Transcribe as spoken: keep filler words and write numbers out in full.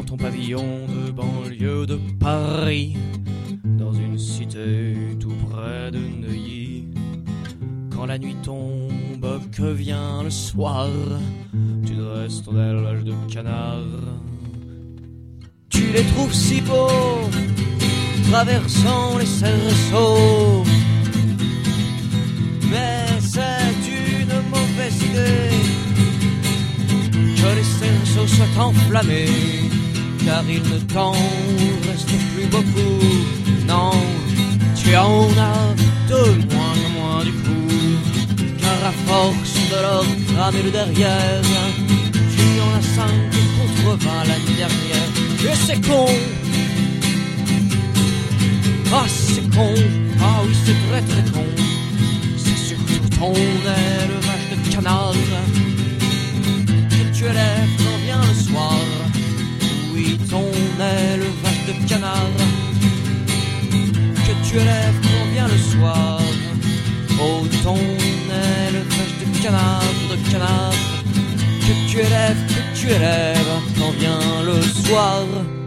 ton pavillon de banlieue de Paris, dans une cité tout près de Neuilly. Quand la nuit tombe, que vient le soir, tu dresses ton aile de canard. Tu les trouves si beaux, traversant les cerceaux, mais c'est une mauvaise idée que les cerceaux soient enflammés, car il ne t'en reste plus beaucoup. Non, tu en as de moins en moins du coup, car à force de leur cramer le derrière, tu en as cinq contre vingt l'année dernière. Et c'est con, ah c'est con, ah oui c'est très très con. C'est surtout ton élevage de canard que tu élèves quand vient le soir. Oui, ton élevage de canard que tu élèves quand vient le soir. Oh, ton élevage de canard, de canard que tu élèves, que tu élèves quand vient le soir.